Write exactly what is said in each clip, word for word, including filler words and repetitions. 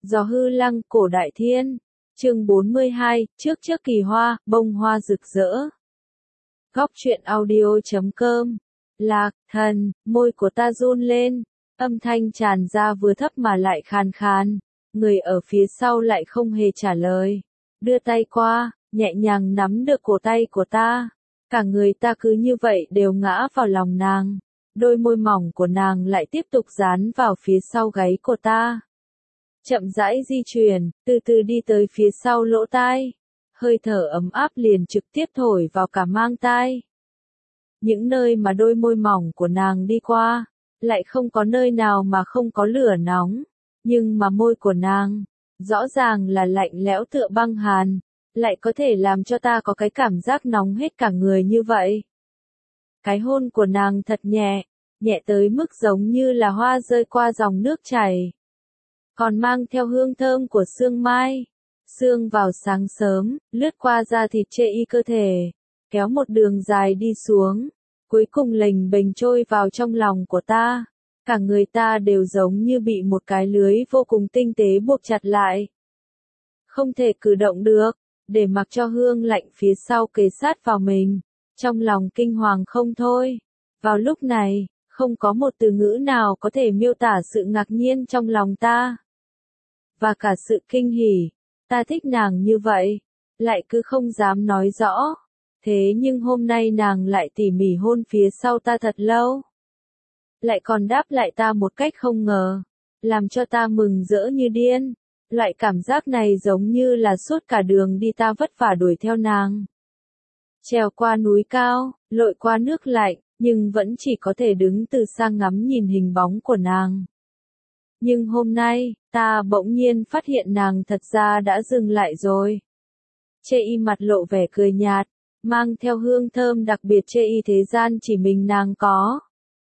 Gió hư lăng, cổ đại thiên. Chương bốn mươi hai, trước trước kỳ hoa, bông hoa rực rỡ. Góc truyện audio chấm com. Lạc, thần, môi của ta run lên, âm thanh tràn ra vừa thấp mà lại khàn khàn. Người ở phía sau lại không hề trả lời. Đưa tay qua, nhẹ nhàng nắm được cổ tay của ta. Cả người ta cứ như vậy đều ngã vào lòng nàng. Đôi môi mỏng của nàng lại tiếp tục dán vào phía sau gáy của ta. Chậm rãi di chuyển, từ từ đi tới phía sau lỗ tai. Hơi thở ấm áp liền trực tiếp thổi vào cả mang tai. Những nơi mà đôi môi mỏng của nàng đi qua, lại không có nơi nào mà không có lửa nóng. Nhưng mà môi của nàng, rõ ràng là lạnh lẽo tựa băng hàn, lại có thể làm cho ta có cái cảm giác nóng hết cả người như vậy. Cái hôn của nàng thật nhẹ, nhẹ tới mức giống như là hoa rơi qua dòng nước chảy. Còn mang theo hương thơm của sương mai. Sương vào sáng sớm, lướt qua da thịt chê y cơ thể, kéo một đường dài đi xuống, cuối cùng lềnh bềnh trôi vào trong lòng của ta. Cả người ta đều giống như bị một cái lưới vô cùng tinh tế buộc chặt lại. Không thể cử động được, để mặc cho hương lạnh phía sau kề sát vào mình, trong lòng kinh hoàng không thôi. Vào lúc này, không có một từ ngữ nào có thể miêu tả sự ngạc nhiên trong lòng ta. Và cả sự kinh hỉ, ta thích nàng như vậy, lại cứ không dám nói rõ. Thế nhưng hôm nay nàng lại tỉ mỉ hôn phía sau ta thật lâu. Lại còn đáp lại ta một cách không ngờ, làm cho ta mừng rỡ như điên. Loại cảm giác này giống như là suốt cả đường đi ta vất vả đuổi theo nàng. Trèo qua núi cao, lội qua nước lạnh, nhưng vẫn chỉ có thể đứng từ xa ngắm nhìn hình bóng của nàng. Nhưng hôm nay, ta bỗng nhiên phát hiện nàng thật ra đã dừng lại rồi. Chê y mặt lộ vẻ cười nhạt, mang theo hương thơm đặc biệt chê y thế gian chỉ mình nàng có.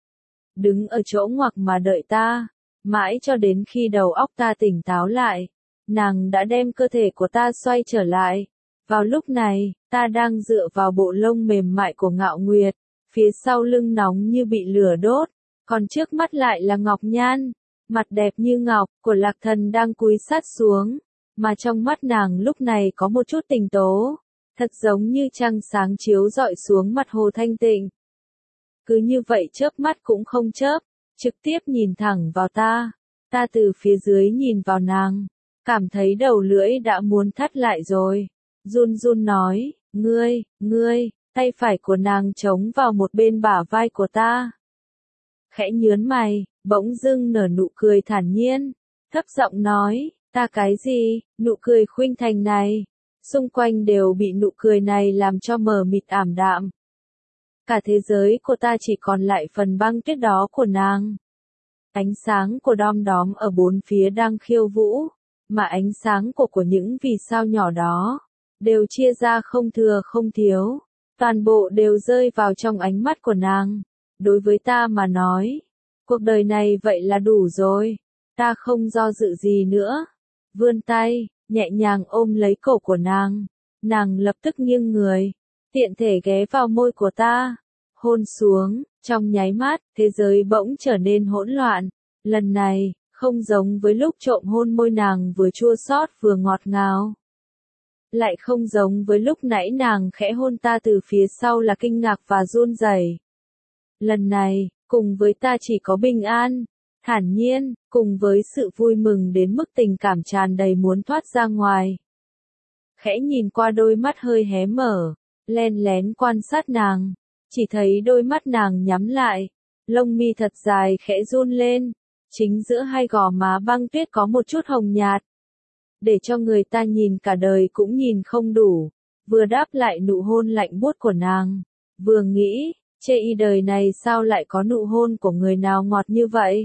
Đứng ở chỗ ngoặc mà đợi ta, mãi cho đến khi đầu óc ta tỉnh táo lại, nàng đã đem cơ thể của ta xoay trở lại. Vào lúc này, ta đang dựa vào bộ lông mềm mại của Ngạo Nguyệt, phía sau lưng nóng như bị lửa đốt, còn trước mắt lại là Ngọc Nhan, mặt đẹp như ngọc, của Lạc Thần đang cúi sát xuống, mà trong mắt nàng lúc này có một chút tình tố, thật giống như trăng sáng chiếu rọi xuống mặt hồ thanh tịnh. Cứ như vậy chớp mắt cũng không chớp, trực tiếp nhìn thẳng vào ta, ta từ phía dưới nhìn vào nàng, cảm thấy đầu lưỡi đã muốn thắt lại rồi, run run nói, ngươi, ngươi, tay phải của nàng chống vào một bên bả vai của ta. Khẽ nhớn mày, bỗng dưng nở nụ cười thản nhiên, thấp giọng nói, ta cái gì, nụ cười khuynh thành này, xung quanh đều bị nụ cười này làm cho mờ mịt ảm đạm. Cả thế giới của ta chỉ còn lại phần băng tuyết đó của nàng. Ánh sáng của đom đóm ở bốn phía đang khiêu vũ, mà ánh sáng của của những vì sao nhỏ đó, đều chia ra không thừa không thiếu, toàn bộ đều rơi vào trong ánh mắt của nàng. Đối với ta mà nói, cuộc đời này vậy là đủ rồi, ta không do dự gì nữa. Vươn tay, nhẹ nhàng ôm lấy cổ của nàng, nàng lập tức nghiêng người, tiện thể ghé vào môi của ta, hôn xuống, trong nháy mắt, thế giới bỗng trở nên hỗn loạn. Lần này, không giống với lúc trộm hôn môi nàng vừa chua xót vừa ngọt ngào. Lại không giống với lúc nãy nàng khẽ hôn ta từ phía sau là kinh ngạc và run rẩy. Lần này, cùng với ta chỉ có bình an, thản nhiên, cùng với sự vui mừng đến mức tình cảm tràn đầy muốn thoát ra ngoài. Khẽ nhìn qua đôi mắt hơi hé mở, len lén quan sát nàng, chỉ thấy đôi mắt nàng nhắm lại, lông mi thật dài khẽ run lên, chính giữa hai gò má băng tuyết có một chút hồng nhạt. Để cho người ta nhìn cả đời cũng nhìn không đủ, vừa đáp lại nụ hôn lạnh buốt của nàng, vừa nghĩ, chê y đời này sao lại có nụ hôn của người nào ngọt như vậy.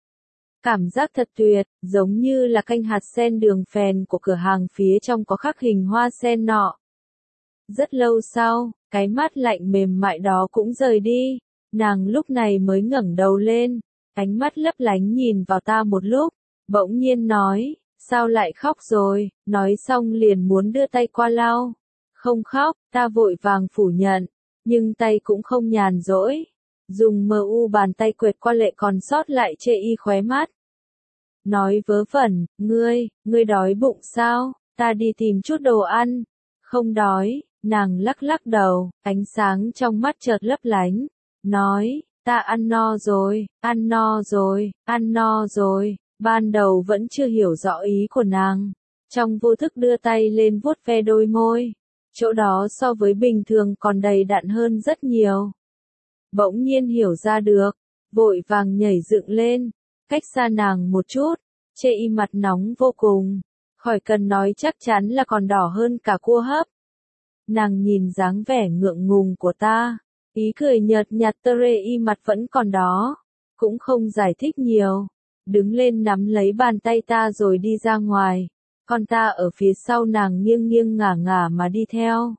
Cảm giác thật tuyệt, giống như là canh hạt sen đường phèn của cửa hàng phía trong có khắc hình hoa sen nọ. Rất lâu sau, cái mát lạnh mềm mại đó cũng rời đi, nàng lúc này mới ngẩng đầu lên, ánh mắt lấp lánh nhìn vào ta một lúc, bỗng nhiên nói, sao lại khóc rồi, nói xong liền muốn đưa tay qua lau. Không khóc, ta vội vàng phủ nhận, nhưng tay cũng không nhàn rỗi, dùng mờ u bàn tay quệt qua lệ còn sót lại chê y khóe mắt. nói vớ vẩn, ngươi, ngươi đói bụng sao, ta đi tìm chút đồ ăn. Không đói, nàng lắc lắc đầu, ánh sáng trong mắt chợt lấp lánh, nói, ta ăn no rồi, ăn no rồi, ăn no rồi, ban đầu vẫn chưa hiểu rõ ý của nàng, trong vô thức đưa tay lên vuốt ve đôi môi, chỗ đó so với bình thường còn đầy đặn hơn rất nhiều. Bỗng nhiên hiểu ra được, vội vàng nhảy dựng lên, cách xa nàng một chút, chê y mặt nóng vô cùng, khỏi cần nói chắc chắn là còn đỏ hơn cả cua hấp. Nàng nhìn dáng vẻ ngượng ngùng của ta, ý cười nhợt nhạt tơ rê y mặt vẫn còn đó, cũng không giải thích nhiều, đứng lên nắm lấy bàn tay ta rồi đi ra ngoài, còn ta ở phía sau nàng nghiêng nghiêng ngả ngả mà đi theo.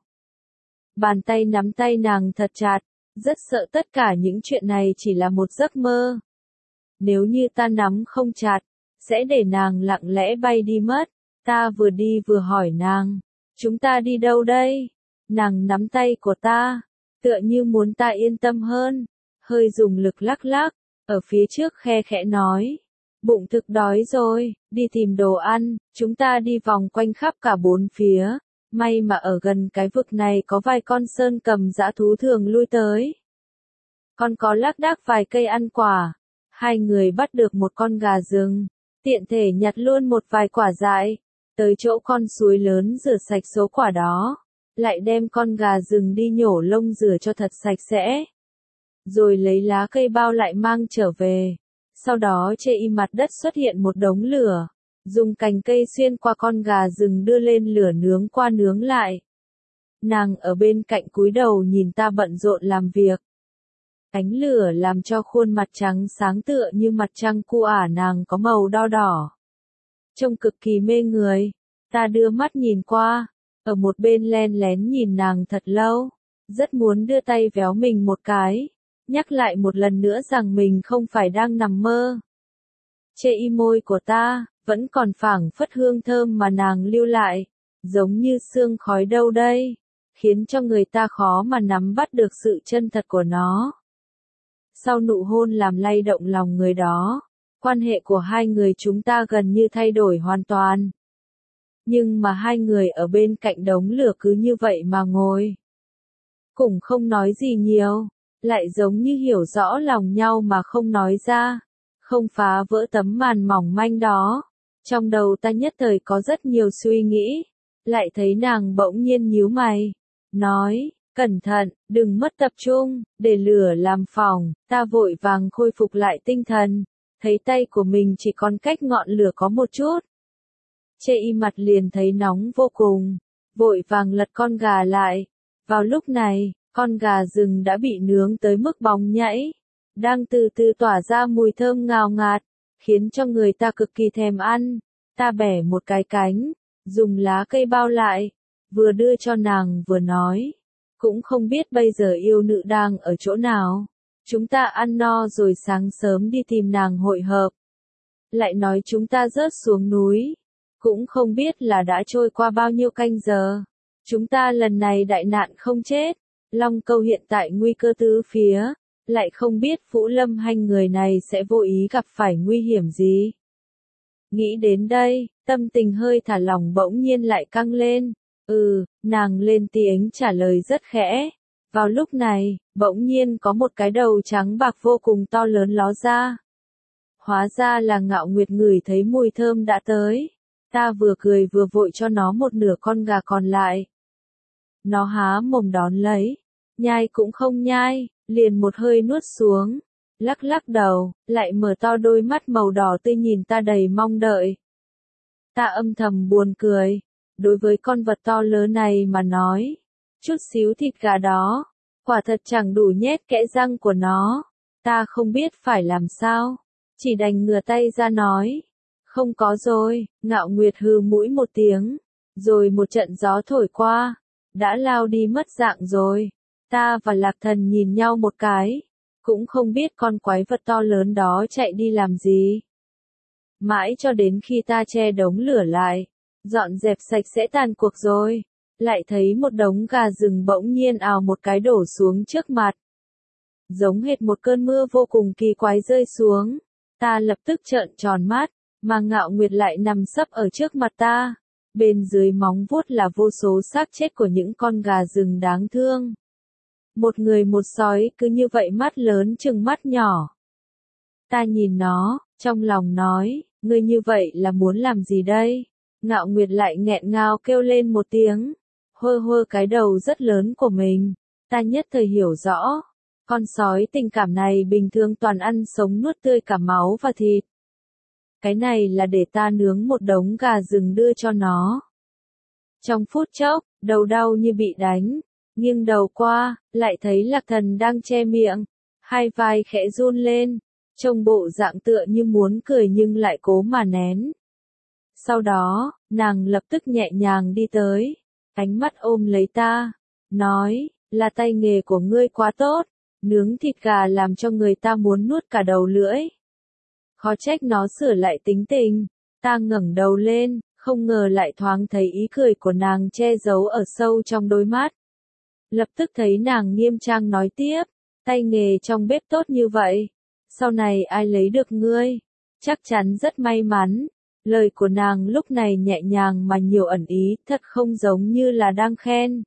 Bàn tay nắm tay nàng thật chặt, rất sợ tất cả những chuyện này chỉ là một giấc mơ. Nếu như ta nắm không chặt, sẽ để nàng lặng lẽ bay đi mất. Ta vừa đi vừa hỏi nàng, chúng ta đi đâu đây? Nàng nắm tay của ta, tựa như muốn ta yên tâm hơn, hơi dùng lực lắc lắc, ở phía trước khe khẽ nói, bụng thực đói rồi, đi tìm đồ ăn, chúng ta đi vòng quanh khắp cả bốn phía, may mà ở gần cái vực này có vài con sơn cầm dã thú thường lui tới. Còn có lác đác vài cây ăn quả, hai người bắt được một con gà rừng, tiện thể nhặt luôn một vài quả dại, tới chỗ con suối lớn rửa sạch số quả đó, lại đem con gà rừng đi nhổ lông rửa cho thật sạch sẽ. Rồi lấy lá cây bao lại mang trở về, sau đó trên y mặt đất xuất hiện một đống lửa, dùng cành cây xuyên qua con gà rừng đưa lên lửa nướng qua nướng lại. Nàng ở bên cạnh cúi đầu nhìn ta bận rộn làm việc. Ánh lửa làm cho khuôn mặt trắng sáng tựa như mặt trăng cu ả nàng có màu đo đỏ. Trông cực kỳ mê người, ta đưa mắt nhìn qua, ở một bên len lén nhìn nàng thật lâu, rất muốn đưa tay véo mình một cái, nhắc lại một lần nữa rằng mình không phải đang nằm mơ. Chê y môi của ta, vẫn còn phảng phất hương thơm mà nàng lưu lại, giống như sương khói đâu đây, khiến cho người ta khó mà nắm bắt được sự chân thật của nó. Sau nụ hôn làm lay động lòng người đó, quan hệ của hai người chúng ta gần như thay đổi hoàn toàn. Nhưng mà hai người ở bên cạnh đống lửa cứ như vậy mà ngồi. Cũng không nói gì nhiều, lại giống như hiểu rõ lòng nhau mà không nói ra, không phá vỡ tấm màn mỏng manh đó. Trong đầu ta nhất thời có rất nhiều suy nghĩ, lại thấy nàng bỗng nhiên nhíu mày, nói, cẩn thận, đừng mất tập trung, để lửa làm phỏng. Ta vội vàng khôi phục lại tinh thần, thấy tay của mình chỉ còn cách ngọn lửa có một chút. Chê y mặt liền thấy nóng vô cùng, vội vàng lật con gà lại. Vào lúc này, con gà rừng đã bị nướng tới mức bóng nhảy, đang từ từ tỏa ra mùi thơm ngào ngạt, khiến cho người ta cực kỳ thèm ăn. Ta bẻ một cái cánh, dùng lá cây bao lại, vừa đưa cho nàng vừa nói, cũng không biết bây giờ yêu nữ đang ở chỗ nào. Chúng ta ăn no rồi sáng sớm đi tìm nàng hội hợp. Lại nói chúng ta rớt xuống núi, cũng không biết là đã trôi qua bao nhiêu canh giờ. Chúng ta lần này đại nạn không chết, Long Câu hiện tại nguy cơ tứ phía, lại không biết Vũ Lâm Hanh người này sẽ vô ý gặp phải nguy hiểm gì. Nghĩ đến đây, tâm tình hơi thả lỏng bỗng nhiên lại căng lên. Ừ, nàng lên tiếng trả lời rất khẽ. Vào lúc này, bỗng nhiên có một cái đầu trắng bạc vô cùng to lớn ló ra. Hóa ra là Ngạo Nguyệt ngửi thấy mùi thơm đã tới. Ta vừa cười vừa vội cho nó một nửa con gà còn lại. Nó há mồm đón lấy, nhai cũng không nhai, liền một hơi nuốt xuống, lắc lắc đầu, lại mở to đôi mắt màu đỏ tươi nhìn ta đầy mong đợi. Ta âm thầm buồn cười, đối với con vật to lớn này mà nói, chút xíu thịt gà đó, quả thật chẳng đủ nhét kẽ răng của nó. Ta không biết phải làm sao, chỉ đành ngửa tay ra nói, không có rồi. Ngạo Nguyệt hừ mũi một tiếng, rồi một trận gió thổi qua, đã lao đi mất dạng rồi. Ta và Lạc Thần nhìn nhau một cái, cũng không biết con quái vật to lớn đó chạy đi làm gì. Mãi cho đến khi ta che đống lửa lại, dọn dẹp sạch sẽ tàn cuộc rồi, lại thấy một đống gà rừng bỗng nhiên ào một cái đổ xuống trước mặt. Giống hệt một cơn mưa vô cùng kỳ quái rơi xuống, ta lập tức trợn tròn mắt, mà Ngạo Nguyệt lại nằm sấp ở trước mặt ta. Bên dưới móng vuốt là vô số xác chết của những con gà rừng đáng thương. Một người một sói cứ như vậy mắt lớn chừng mắt nhỏ. Ta nhìn nó, trong lòng nói, ngươi như vậy là muốn làm gì đây? Ngạo Nguyệt lại nghẹn ngào kêu lên một tiếng, hơ hơ cái đầu rất lớn của mình. Ta nhất thời hiểu rõ, con sói tình cảm này bình thường toàn ăn sống nuốt tươi cả máu và thịt. Cái này là để ta nướng một đống gà rừng đưa cho nó. Trong phút chốc, đầu đau như bị đánh, nghiêng đầu qua, lại thấy Lạc Thần đang che miệng, hai vai khẽ run lên, trông bộ dạng tựa như muốn cười nhưng lại cố mà nén. Sau đó, nàng lập tức nhẹ nhàng đi tới, ánh mắt ôm lấy ta, nói, là tay nghề của ngươi quá tốt, nướng thịt gà làm cho người ta muốn nuốt cả đầu lưỡi. Khó trách nó sửa lại tính tình. Ta ngẩng đầu lên, không ngờ lại thoáng thấy ý cười của nàng che giấu ở sâu trong đôi mắt. Lập tức thấy nàng nghiêm trang nói tiếp, tay nghề trong bếp tốt như vậy, sau này ai lấy được ngươi, chắc chắn rất may mắn. Lời của nàng lúc này nhẹ nhàng mà nhiều ẩn ý, thật không giống như là đang khen.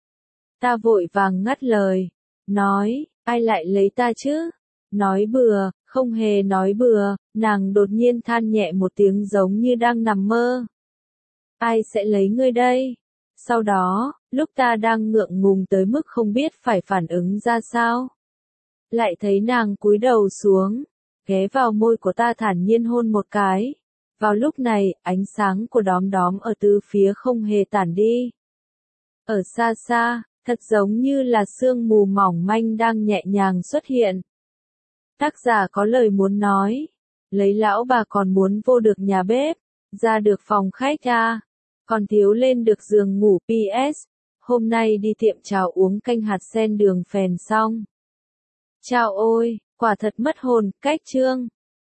Ta vội vàng ngắt lời, nói, ai lại lấy ta chứ? Nói bừa, không hề nói bừa, nàng đột nhiên than nhẹ một tiếng giống như đang nằm mơ. Ai sẽ lấy ngươi đây? Sau đó, lúc ta đang ngượng ngùng tới mức không biết phải phản ứng ra sao, lại thấy nàng cúi đầu xuống, ghé vào môi của ta thản nhiên hôn một cái. Vào lúc này, ánh sáng của đóm đóm ở tứ phía không hề tản đi. Ở xa xa, thật giống như là sương mù mỏng manh đang nhẹ nhàng xuất hiện. Tác giả có lời muốn nói, lấy lão bà còn muốn vô được nhà bếp, ra được phòng khách à, còn thiếu lên được giường ngủ. pê ét. Hôm nay đi tiệm cháo uống canh hạt sen đường phèn xong. Chao ôi, quả thật mất hồn. Cách chương